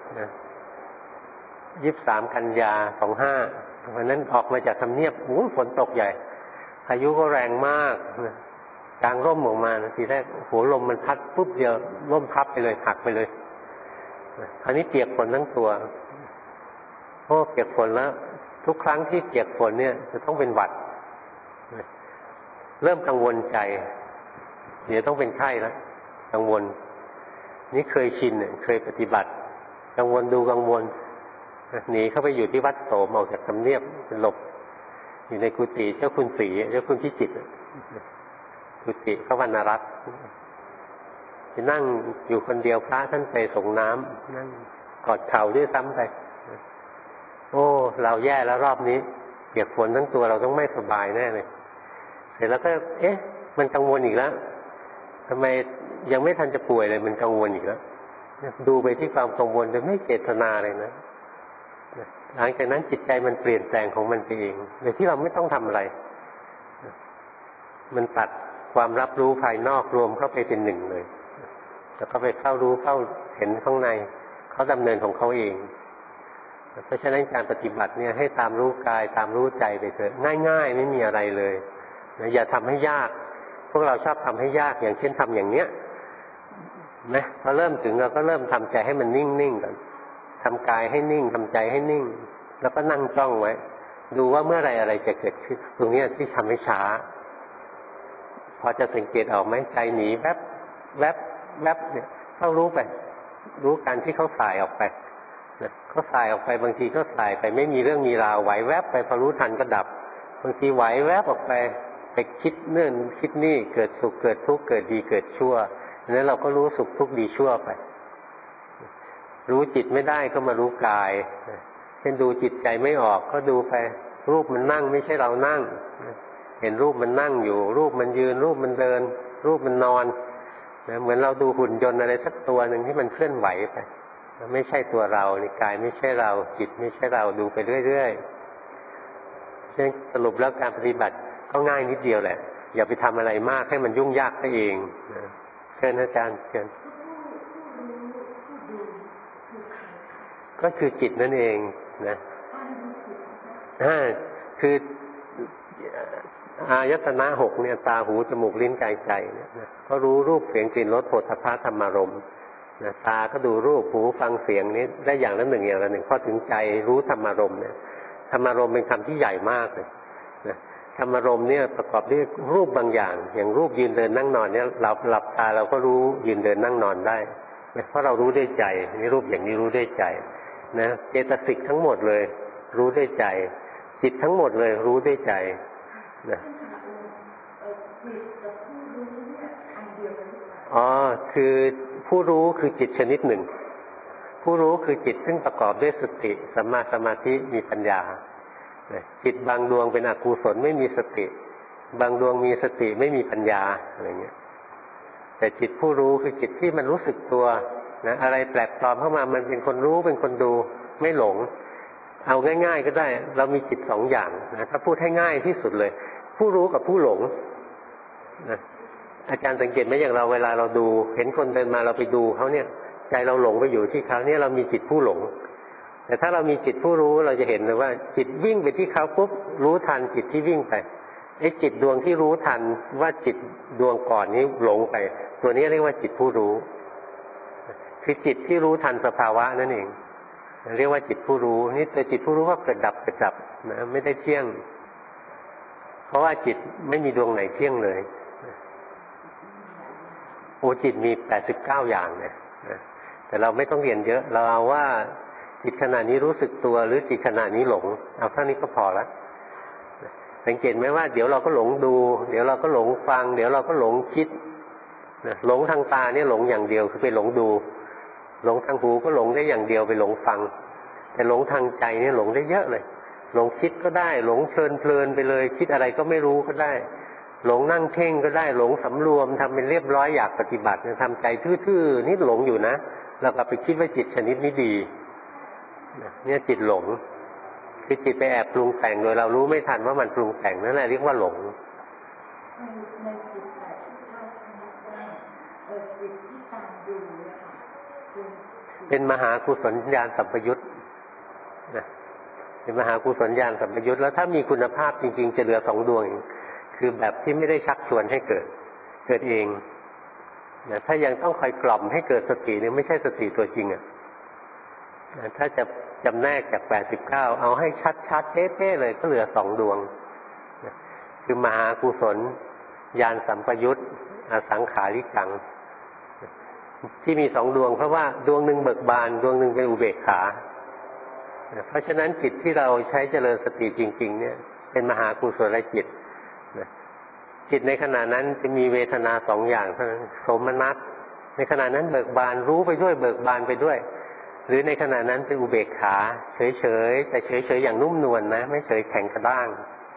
23 กันยา 25วันนั้นออกมาจากทำเนียบฝนตกใหญ่พายุก็แรงมากกลางร่มออกมาทีแรกหัวลมมันพัดปุ๊บเดียวร่มพับไปเลยหักไปเลยคราวนี้เปียกฝนทั้งตัวโอ้เปียกฝนแล้วทุกครั้งที่เปียกฝนเนี่ยจะต้องเป็นหวัดเริ่มกังวลใจเดี๋ยวต้องเป็นไข้แล้วกังวลนี่เคยชินเคยปฏิบัติกังวลดูกังวลหนีเข้าไปอยู่ที่วัดโสมออกจากทำเนียบหลบอยู่ในกุฏิเจ้าคุณศรีเจ้าคุณพิจิตรกุฏิพระวรรณรัตน์จะนั่งอยู่คนเดียวพระท่านไปส่งน้ำนั่งกอดเข่าด้วยซ้ำไปโอ้เราแย่แล้วรอบนี้เปียกฝนทั้งตัวเราต้องไม่สบายแน่เลยเสร็จแล้วก็มันกังวลอีกแล้วทำไมยังไม่ทันจะป่วยเลยมันกังวลอีกแล้วดูไปที่ความกังวลโดยไม่เจตนาเลยนะหลังจากนั้นจิตใจมันเปลี่ยนแปลงของมันไปเองโดยที่เราไม่ต้องทำอะไรมันตัดความรับรู้ภายนอกรวมเข้าไปเป็นหนึ่งเลยแล้วก็ไปเข้ารู้เข้าเห็นข้างในเขาดำเนินของเขาเองเพราะฉะนั้นการปฏิบัติเนี่ยให้ตามรู้กายตามรู้ใจไปเถอะง่ายๆไม่มีอะไรเลยนะอย่าทำให้ยากพวกเราชอบทำให้ยากอย่างเช่นทำอย่างเนี้ยนะพอเริ่มถึงเราก็เริ่มทำใจให้มันนิ่งๆก่อนทำกายให้นิ่งทำใจให้นิ่งแล้วก็นั่งจ้องไว้ดูว่าเมื่อไรอะไรจะเกิดขึ้นตรงนี้ที่ทำให้ช้าพอจะสังเกตออกไหมใจหนีแวบแวบแวบเนี่ยเข้ารู้ไปรู้การที่เขาสายออกไปเขาสายออกไปบางทีก็สายไปไม่มีเรื่องมีราวไหวแวบไปพอรู้ทันก็ดับบางทีไหวแวบออกไปคิดเนื่นคิดนี่เกิดสุขเกิดทุกข์เกิดดีเกิดชั่วนั้นเราก็รู้สุขทุกข์ดีชั่วไปรู้จิตไม่ได้ก็มารู้กายเช่นดูจิตใจไม่ออกก็ดูไปรูปมันนั่งไม่ใช่เรานั่งเห็นรูปมันนั่งอยู่รูปมันยืนรูปมันเดินรูปมันนอนนะเหมือนเราดูหุ่นยนต์อะไรสักตัวหนึ่งที่มันเคลื่อนไหวไปไม่ใช่ตัวเรานี่กายไม่ใช่เราจิตไม่ใช่เราดูไปเรื่อยๆฉะนั้นสรุปแล้วการปฏิบัติก็ง่ายนิดเดียวแหละอย่าไปทำอะไรมากให้มันยุ่งยากซะเองนะเชิญอาจารย์เชิญก็คือจิตนั่นเองนะคืออายตนะหกเนี่ยตาหูจมูกลิ้นกายใจเนี่ยก็รู้รูปเสียงกลิ่นรสโผฏฐัพพะธรรมารมณ์นะตาก็ดูรูปหูฟังเสียงนี้ได้อย่างละหนึ่งอย่างละหนึ่งพอถึงใจรู้ธรรมารมณ์เนี่ยธรรมารมณ์เป็นคำที่ใหญ่มากเลยนะธรรมารมณ์เนี่ยประกอบด้วยรูปบางอย่างอย่างรูปยืนเดินนั่งนอนเนี่ยเราหลับตาเราก็รู้ยืนเดินนั่งนอนได้เพราะเรารู้ด้วยใจนี่รูปอย่างนี้รู้ด้วยใจนะเจตสิกทั้งหมดเลยรู้ด้วยใจจิตทั้งหมดเลยรู้ด้วยใจนะคือผู้รู้คือจิตชนิดหนึ่งผู้รู้คือจิตซึ่งประกอบด้วยสติสัมมาสมาธิมีปัญญาจิตบางดวงเป็นอกุศลไม่มีสติบางดวงมีสติไม่มีปัญญาอะไรเงี้ยแต่จิตผู้รู้คือจิตที่มันรู้สึกตัวนะอะไรแปลกปลอมเข้ามามันเป็นคนรู้เป็นคนดูไม่หลงเอาง่ายๆก็ได้เรามีจิตสองอย่างนะถ้าพูดให้ง่ายที่สุดเลยผู้รู้กับผู้หลงนะอาจารย์สังเกตไหมอย่างเราเวลาเราดูเห็นคนเดินมาเราไปดูเขาเนี่ยใจเราหลงไปอยู่ที่เขาเนี่ยเรามีจิตผู้หลงแต่ถ้าเรามีจิตผู้รู้เราจะเห็นเลยว่าจิตวิ่งไปที่เขาปุ๊บรู้ทันจิตที่วิ่งไปไอ้จิตดวงที่รู้ทันว่าจิตดวงก่อนนี้หลงไปตัวนี้เรียกว่าจิตผู้รู้คือจิตที่รู้ทันสภาวะนั่นเองเรียกว่าจิตผู้รู้นี่แต่จิตผู้รู้ก็เกิดดับเกิดดับนะไม่ได้เที่ยงเพราะว่าจิตไม่มีดวงไหนเที่ยงเลยโอ้จิตมี89อย่างเนี่ยแต่เราไม่ต้องเรียนเยอะเราเอาว่าจิตขณะนี้รู้สึกตัวหรือจิตขณะนี้หลงเอาเท่านี้ก็พอแล้วสังเกตไหมว่าเดี๋ยวเราก็หลงดูเดี๋ยวเราก็หลงฟังเดี๋ยวเราก็หลงคิดหลงทางตาเนี่ยหลงอย่างเดียวคือไปหลงดูหลงทางหูก็หลงได้อย่างเดียวไปหลงฟังแต่หลงทางใจเนี่ยหลงได้เยอะเลยหลงคิดก็ได้หลงเพลินไปเลยคิดอะไรก็ไม่รู้ก็ได้หลงนั่งเพ่งก็ได้หลงสำรวมทำเป็นเรียบร้อยอยากปฏิบัติทำใจทื่อๆนี่หลงอยู่นะเราก็ไปคิดว่าจิตชนิดนี้ดีเนี่ยจิตหลงคือจิตไปแอบปรุงแต่งโดยเรารู้ไม่ทันว่ามันปรุงแต่งนั่นแหละเรียกว่าหลงเป็นมหากุศลญาณสัมปยุตนะเป็นมหากุศลญาณสัมปยุตแล้วถ้ามีคุณภาพจริงๆจะเหลือ2 ดวงคือแบบที่ไม่ได้ชักชวนให้เกิดเองนะถ้ายังต้องคอยกล่อมให้เกิดสติเนี่ยไม่ใช่สติตัวจริงถ้าจะจำแนกจาก89เอาให้ชัดๆเท่ๆเลยก็เหลือ2 ดวงคือมหากุศลญาณสัมปยุตอสังขาริกังที่มี2 ดวงเพราะว่าดวงหนึ่งเบิกบานดวงหนึ่งเป็นอุเบกขาเพราะฉะนั้นจิตที่เราใช้เจริญสติจริงๆเนี่ยเป็นมหากุศลจิตจิตในขณะนั้นจะมีเวทนา2 อย่างเท่านั้นโสมนัสในขณะนั้นเบิกบานรู้ไปด้วยเบิกบานไปด้วยหรือในขณะนั้นเป็นอุเบกขาเฉยๆแต่เฉยๆอย่างนุ่มนวลนะไม่เฉยแข็งกระด้าง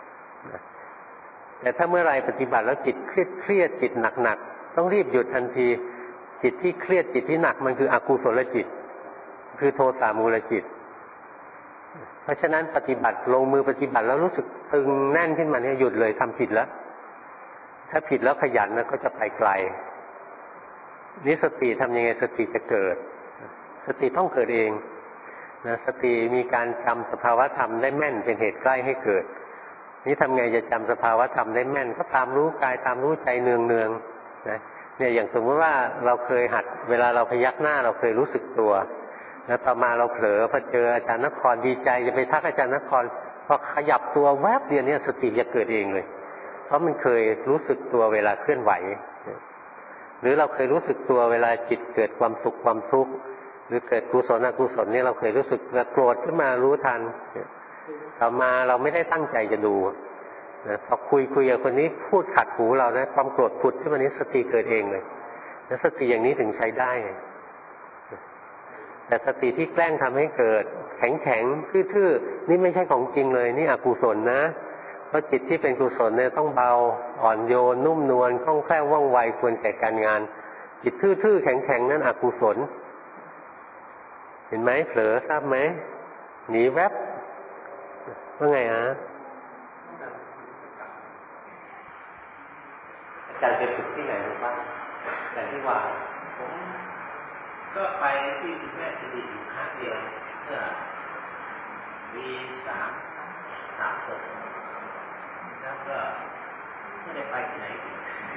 แต่ถ้าเมื่อไรปฏิบัติแล้วจิตเครียดจิตหนักๆต้องรีบหยุดทันทีจิตที่เครียดจิตที่หนักมันคืออกุศลจิตคือโทสะมูลจิตเพราะฉะนั้นปฏิบัติลงมือปฏิบัติแล้วรู้สึกตึงแน่นขึ้นมาเนี่ยหยุดเลยทำผิดแล้วถ้าผิดแล้วขยันก็จะไปไกลนี่สติทำยังไงสติจะเกิดสติต้องเกิดเองนะสติมีการจำสภาวะธรรมได้แม่นเป็นเหตุใกล้ให้เกิดนี่ทำไงจะจำสภาวะธรรมได้แม่นก็ตามรู้กายตามรู้ใจเนืองๆนะเนี่ยอย่างสมมติว่าเราเคยหัดเวลาเราพยักหน้าเราเคยรู้สึกตัวแล้วต่อมาเราเผลอพอเจออาจารย์นครดีใจจะไปทักอาจารย์นครพอขยับตัวแวบเดียวเนี่ยสติจะเกิดเองเลยเพราะมันเคยรู้สึกตัวเวลาเคลื่อนไหวหรือเราเคยรู้สึกตัวเวลาจิตเกิดความสุขความทุกข์หรือเกิดกุศลอกุศลนี่เราเคยรู้สึกโกรธขึ้นมารู้ทันต่อมาเราไม่ได้ตั้งใจจะดูพอคุยกับคนนี้พูดขัดหูเรานะความโกรธผุดขึ้นมานี้สติเกิดเองเลยแล้วสติอย่างนี้ถึงใช้ได้แต่สติที่แกล้งทำให้เกิดแข็งทื่อๆนี่ไม่ใช่ของจริงเลยนี่อกุศลนะเพราะจิตที่เป็นกุศลเนี่ยต้องเบาอ่อนโยนนุ่มนวลคล่องแคล่วว่องไวควรแก่การงานจิตทื่อๆแข็งๆนั้นอกุศลเห็นไหมเผลอทราบไหมหนีแวบว่าไงฮะอาจารย์ไปฝึกที่ไหนบ้างแต่ที่ว่าผมก็ไปที่แม่จะดีอยู่ครั้งเดียวเมื่อปี36แล้วก็ไม่ได้ไปที่ไหนอีก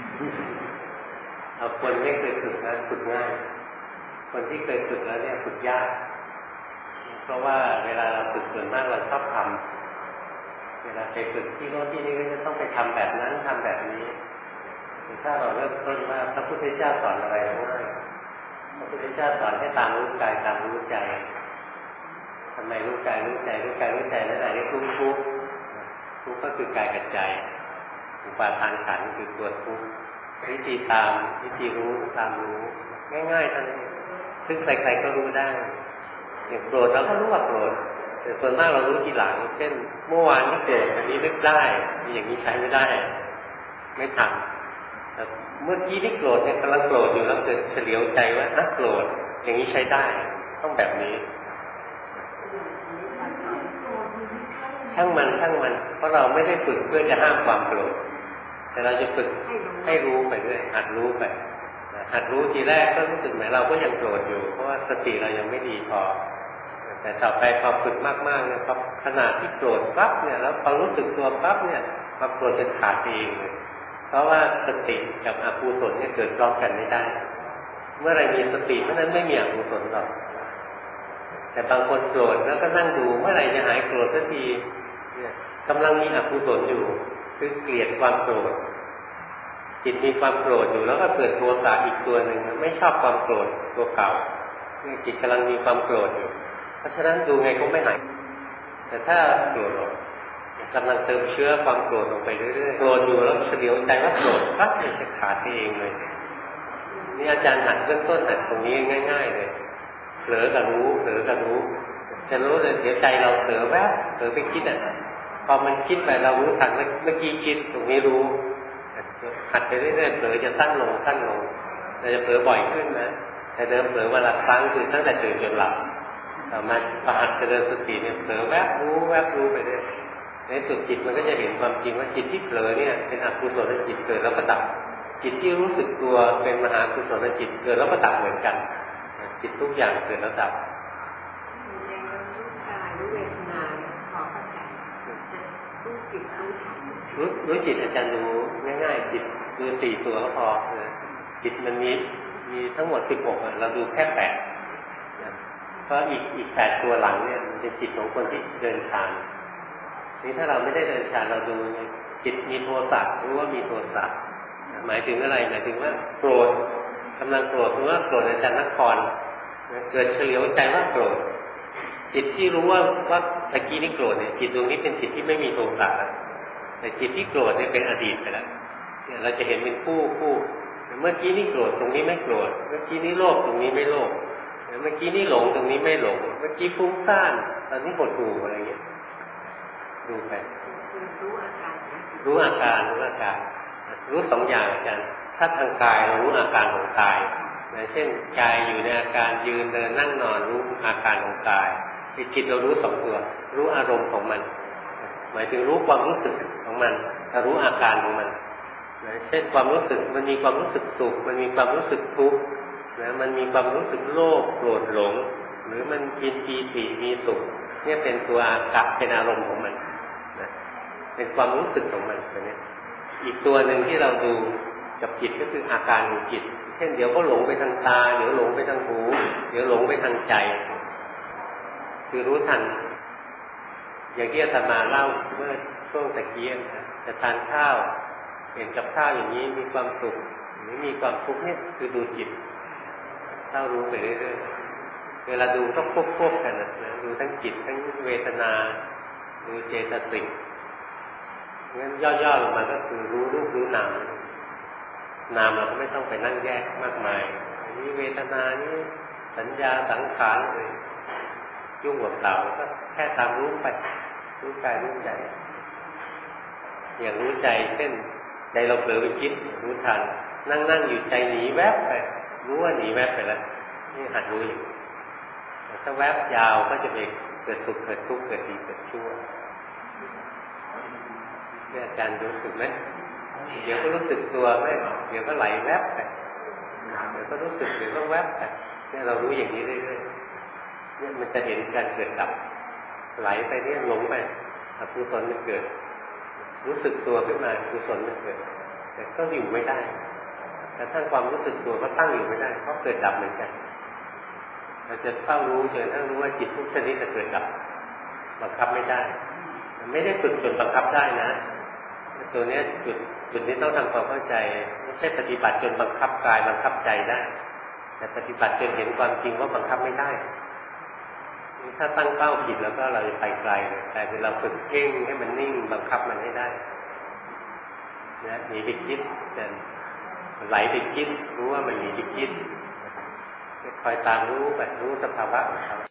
เอาคนไม่เคยฝึกแล้วฝึกง่ายคนที่เคยฝึกแล้วเนี่ยฝึกยากเพราะว่าเวลาเราฝึกส่วนมากเราชอบทำเวลาไปฝึกที่โน้นที่นี่ก็จะต้องไปทำแบบนั้นทำแบบนี้ถ้าเราเริ่มต้นว่าพระพุทธเจ้าสอนอะไรง่ายพระพุทธเจ้าสอนให้ตามรู้กายตามรู้ใจทำไมรู้กายรู้ใจรู้กายรู้ใจนั่นแหละนี่ทุกข์ก็คือกายกับใจอุปาทานขันธ์คือตัวทุกข์วิธีตามวิธีรู้ตามรู้ง่ายๆทั้งนั้นซึ่งใครๆก็รู้ได้อย่างโกรธเราก็รู้ว่าโกรธแต่ส่วนมากเรารู้ทีหลังเช่นเมื่อวานนี่โกรธอันนี้นึกได้อย่างนี้ใช้ไม่ได้ไม่ทันแต่เมื่อกี้ที่โกรธเนี่ยกำลังโกรธอยู่แล้วเกิดเฉลียวใจว่าน่าโกรธอย่างนี้ใช้ได้ต้องแบบนี้ช่างมันเพราะเราไม่ได้ฝึกเพื่อจะห้ามความโกรธแต่เราจะฝึกให้รู้ไปเรื่อยหัดรู้ไปหัดรู้ทีแรกก็รู้สึกเหมือนเราก็ยังโกรธอยู่เพราะว่าสติเรายังไม่ดีพอแต่ต่อไปพอฝึกมากๆเนี่ยพอขนาดที่โกรธปั๊บเนี่ยแล้วพอรู้สึกตัวปั๊บเนี่ยความโกรธจะขาดเองเลยเพราะว่าสติกับอกุศลเนี่ยเกิดพร้อมกันไม่ได้เมื่อไรมีสติเพราะนั้นไม่มีอกุศลหรอกแต่บางคนโกรธแล้วก็นั่งดูเมื่อไรจะหายโกรธสักทีเนี่ยกำลังมีอกุศลอยู่คือเกลียดความโกรธจิตมีความโกรธอยู่แล้วก็เกิดโทสะอีกตัวหนึ่งไม่ชอบความโกรธตัวเก่านี่จิตกำลังมีความโกรธอยู่เพราะฉะนั้นดูไงก็ไม่หายแต่ถ้าโกรธกำลังเติมเชื้อความโกรธลงไปเรื่อยๆโกรธอยู่แล้วเฉลียวใจว่าโกรธปั๊บมันจะขาดเองเลยนี่อาจารย์หัดเบื้องต้นหัดตรงนี้ง่ายๆเลยเผลอกับรู้จะรู้เลยเดี๋ยวใจเราเผลอแวบเผลอไปคิดพอมันคิดไปเรารู้ทันเมื่อกี้คิดตรงนี้รู้หัดไปเรื่อยๆเผลอจะสั้นลงเราจะเผลอบ่อยขึ้นนะแต่เดิมเผลอวันละครั้งคือตั้งแต่ตื่นจนหลับต่อมาพอหัดเจริญสติเนี่ยเผลอแวบรู้ไปเรื่อยในสุดจิตมันก็จะเห็นความจริงว่าจิตที่เผลอเนี่ยเป็นอกุศลจิตเกิดแล้วก็ดับจิตที่รู้สึกตัวเป็นมหากุศลจิตเกิดแล้วก็ดับเหมือนกันจิตทุกอย่างเกิดแล้วดับรู้จิตอาจารย์ดูง่ายๆจิตดู4ตัวก็พอจิตมันมีทั้งหมด16เราดูแค่8เพราะอีก8ตัวหลังเนี่ยมันเป็นจิตของคนที่เดินฌานนี่ถ้าเราไม่ได้เดินฌานเราดูจิตมีโทสะรู้ว่ามีโทสะหมายถึงอะไรหมายถึงว่าโกรธกำลังโกรธหรือว่าโกรธอาจารย์นครเกิดเฉลียวใจว่าโกรธจิตที่รู้ว่าตะกี้นี่โกรธเนี่ยจิตดวงนี้เป็นจิตที่ไม่มีโทสะแต่จิตที่โกรธเนี่ยเป็นอดีตไปแล้วเนี่ยเราจะเห็นเป็นคู่เมื่อกี้นี่โกรธตรงนี้ไม่โกรธเมื่อกี้นี่โลภตรงนี้ไม่โลภเมื่อกี้นี่หลงตรงนี้ไม่หลงเมื่อกี้ฟุ้งซ่านตอนนี้หดหู่อะไรเงี้ยดูไปรู้อาการรู้2อย่างอาจารย์ถ้าทางกายเรารู้อาการของกายเช่นกายอยู่ในอาการยืนเดินนั่งนอนรู้อาการของกายจิตเรารู้2ตัวรู้อารมณ์ของมันหมายถึงรู้ความรู้สึกของมันรู้อาการของมันนะเช่นความรู้สึกมันมีความรู้สึกสุขมันมีความรู้สึกทุกข์นะมันมีความรู้สึกโลภโกรธหลงหรือมันกินปีติมีสุขเนี่ยเป็นตัวอาการเป็นอารมณ์ของมันนะเป็นความรู้สึกของมันตัวนี้อีกตัวหนึ่งที่เราดูกับจิตก็คืออาการของจิตเช่นเดี๋ยวก็หลงไปทางตาเดี๋ยวหลงไปทางหูเดี๋ยวหลงไปทางใจคือรู้ทันอย่างที่อาตมาเล่าเมื่อช่วงตะกี้จะทานข้าวเห็นกับข้าวอย่างนี้มีความสุขหรือมีความทุกข์เนี่ยคือดูจิตเท่ารู้ไปเรื่อยๆเวลาดูต้องควบกันนะดูทั้งจิตทั้งเวทนาดูเจตสิกงั้นย่อๆลงมาก็คือรู้รูปรู้นามนามเราก็ไม่ต้องไปนั่งแยกมากมายอันนี้เวทนานี่สัญญาสังขารเลยยุ่งกับเราก็แค่ตามรู้ไปรู้กายรู้ใจอย่างรู้ใจเช่นใจเราเผลอไปคิดรู้ทันนั่งอยู่ใจหนีแวบไปรู้ว่าหนีแวบไปแล้วนี่หัดรู้อยู่ถ้าแวบยาวก็จะไปเกิดสุขเกิดทุกข์เกิดดีเกิดชั่วเนี่ยอาจารย์รู้สึกไหมเดี๋ยวก็รู้สึกตัวไม่เดี๋ยวก็ไหลแวบไปเดี๋ยวก็รู้สึกเดี๋ยวก็แวบไปเนี่ยเรารู้อย่างนี้เรื่อยๆเนี่ยมันจะเห็นการเกิดดับไหลไปเนี่ยหลงไปอกุศลมันเกิดรู้สึกตัวขึ้นมากุศลมันเกิดแต่ก็อยู่ไม่ได้แต่ถ้าความรู้สึกตัวก็ตั้งอยู่ไม่ได้เพราะเกิดดับเหมือนกันเราจะเฝ้ารู้จนถ้ารู้ว่าจิตทุกชนิดจะเกิดดับบังคับไม่ได้ไม่ได้ฝึกจนบังคับได้นะตัวนี้จุดนี้ต้องทำความเข้าใจไม่ใช่ปฏิบัติจนบังคับกายบังคับใจได้แต่ปฏิบัติจนเห็นความจริงว่าบังคับไม่ได้ถ้าตั้งเป้าผิดแล้วก็เราจะไปไกลแต่คือเราฝึกเพ่งให้มันนิ่งบังคับมันให้ได้นะหนีไปคิดแต่ไหลไปคิดรู้ว่ามันหนีไปคิดคอยตามรู้ไปรู้สภาวะของเขา